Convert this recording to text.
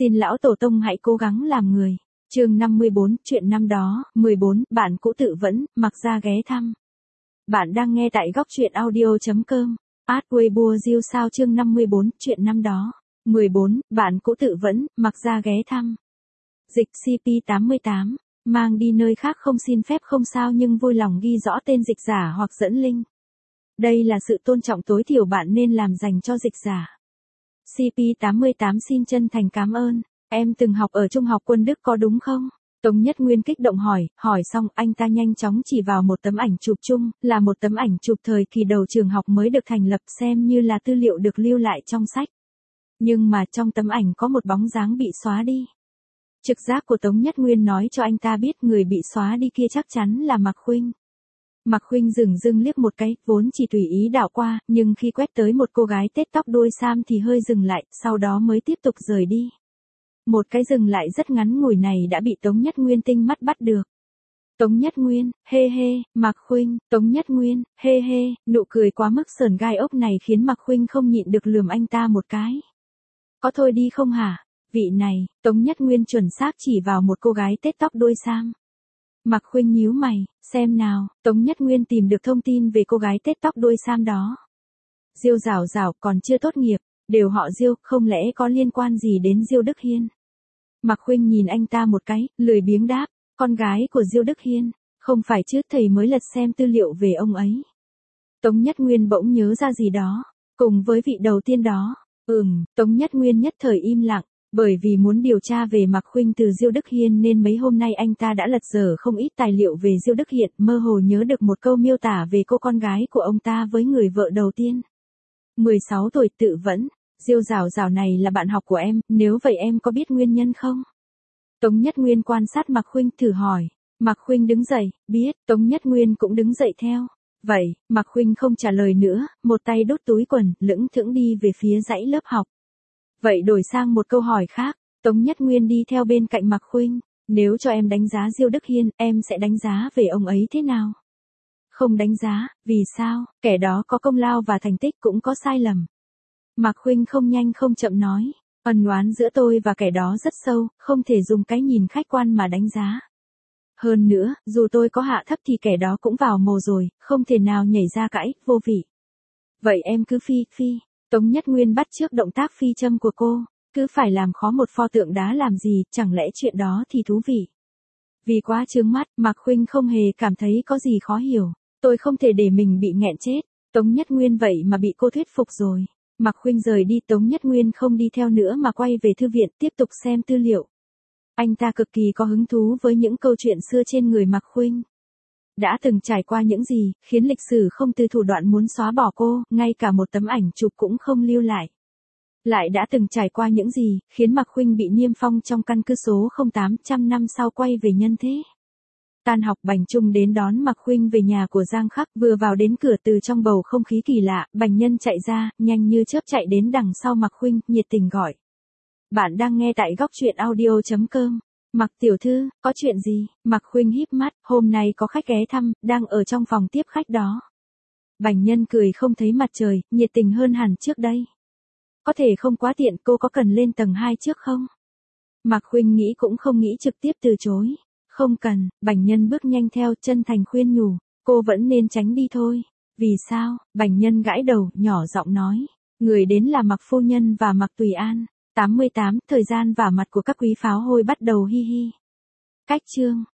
Xin lão tổ tông hãy cố gắng làm người. Chương 54, chuyện năm đó. 14, bạn cũ tự vẫn, mặc ra ghé thăm. Bạn đang nghe tại góc truyện audio.com. Weibo Diêu sao chương 54, chuyện năm đó. 14, bạn cũ tự vẫn, mặc ra ghé thăm. Dịch CP88, mang đi nơi khác không xin phép không sao nhưng vui lòng ghi rõ tên dịch giả hoặc dẫn link. Đây là sự tôn trọng tối thiểu bạn nên làm dành cho dịch giả. CP88 xin chân thành cảm ơn. Em từng học ở Trung học Quân Đức có đúng không? Tống Nhất Nguyên kích động hỏi xong anh ta nhanh chóng chỉ vào một tấm ảnh chụp chung, là một tấm ảnh chụp thời kỳ đầu trường học mới được thành lập xem như là tư liệu được lưu lại trong sách. Nhưng mà trong tấm ảnh có một bóng dáng bị xóa đi. Trực giác của Tống Nhất Nguyên nói cho anh ta biết người bị xóa đi kia chắc chắn là Mạc Khuynh. Mạc Khuynh dửng dưng liếc một cái, vốn chỉ tùy ý đảo qua, nhưng khi quét tới một cô gái tết tóc đuôi sam thì hơi dừng lại, sau đó mới tiếp tục rời đi. Một cái dừng lại rất ngắn ngủi này đã bị Tống Nhất Nguyên tinh mắt bắt được. Tống Nhất Nguyên, hê hê, Mạc Khuynh, Tống Nhất Nguyên, hê hê, nụ cười quá mức sờn gai ốc này khiến Mạc Khuynh không nhịn được lườm anh ta một cái. Có thôi đi không hả? Vị này, Tống Nhất Nguyên chuẩn xác chỉ vào một cô gái tết tóc đuôi sam. Mạc Khuynh nhíu mày, xem nào, Tống Nhất Nguyên tìm được thông tin về cô gái tết tóc đuôi sam đó. Diêu Giảo Giảo còn chưa tốt nghiệp, đều họ Diêu, không lẽ có liên quan gì đến Diêu Đức Hiên? Mạc Khuynh nhìn anh ta một cái, lười biếng đáp, con gái của Diêu Đức Hiên, không phải chứ thầy mới lật xem tư liệu về ông ấy. Tống Nhất Nguyên bỗng nhớ ra gì đó, cùng với vị đầu tiên đó, Tống Nhất Nguyên nhất thời im lặng. Bởi vì muốn điều tra về Mạc Khuynh từ Diêu Đức Hiên nên mấy hôm nay anh ta đã lật dở không ít tài liệu về Diêu Đức Hiên, mơ hồ nhớ được một câu miêu tả về cô con gái của ông ta với người vợ đầu tiên. 16 tuổi tự vẫn, Diêu Giảo Giảo này là bạn học của em, nếu vậy em có biết nguyên nhân không? Tống Nhất Nguyên quan sát Mạc Khuynh thử hỏi. Mạc Khuynh đứng dậy, biết, Tống Nhất Nguyên cũng đứng dậy theo. Vậy, Mạc Khuynh không trả lời nữa, một tay đút túi quần, lững thững đi về phía dãy lớp học. Vậy đổi sang một câu hỏi khác, Tống Nhất Nguyên đi theo bên cạnh Mạc Khuynh, nếu cho em đánh giá Diêu Đức Hiên, em sẽ đánh giá về ông ấy thế nào? Không đánh giá, vì sao? Kẻ đó có công lao và thành tích cũng có sai lầm. Mạc Khuynh không nhanh không chậm nói, ân oán giữa tôi và kẻ đó rất sâu, không thể dùng cái nhìn khách quan mà đánh giá. Hơn nữa, dù tôi có hạ thấp thì kẻ đó cũng vào mồ rồi, không thể nào nhảy ra cãi, vô vị. Vậy em cứ phi. Tống Nhất Nguyên bắt chước động tác phi châm của cô, cứ phải làm khó một pho tượng đá làm gì, chẳng lẽ chuyện đó thì thú vị. Vì quá chướng mắt, Mạc Khuynh không hề cảm thấy có gì khó hiểu, tôi không thể để mình bị nghẹn chết. Tống Nhất Nguyên vậy mà bị cô thuyết phục rồi. Mạc Khuynh rời đi, Tống Nhất Nguyên không đi theo nữa mà quay về thư viện tiếp tục xem tư liệu. Anh ta cực kỳ có hứng thú với những câu chuyện xưa trên người Mạc Khuynh. Đã từng trải qua những gì, khiến lịch sử không từ thủ đoạn muốn xóa bỏ cô, ngay cả một tấm ảnh chụp cũng không lưu lại. Lại đã từng trải qua những gì, khiến Mạc Khuynh bị niêm phong trong căn cứ số 0800 năm sau quay về nhân thế. Tan học Bành Trung đến đón Mạc Khuynh về nhà của Giang Khắc, vừa vào đến cửa từ trong bầu không khí kỳ lạ, Bành Nhân chạy ra, nhanh như chớp chạy đến đằng sau Mạc Khuynh, nhiệt tình gọi. Bạn đang nghe tại góc truyện audio.com. Mạc tiểu thư, có chuyện gì? Mạc Khuynh híp mắt, hôm nay có khách ghé thăm, đang ở trong phòng tiếp khách đó. Bành Nhân cười không thấy mặt trời, nhiệt tình hơn hẳn trước đây. Có thể không quá tiện, cô có cần lên tầng 2 trước không? Mạc Khuynh nghĩ cũng không nghĩ trực tiếp từ chối. Không cần, Bành Nhân bước nhanh theo, chân thành khuyên nhủ, cô vẫn nên tránh đi thôi. Vì sao? Bành Nhân gãi đầu, nhỏ giọng nói. Người đến là Mạc phu nhân và Mạc Tùy An. 88, thời gian vả mặt của các quý pháo hôi bắt đầu hi hi. Cách chương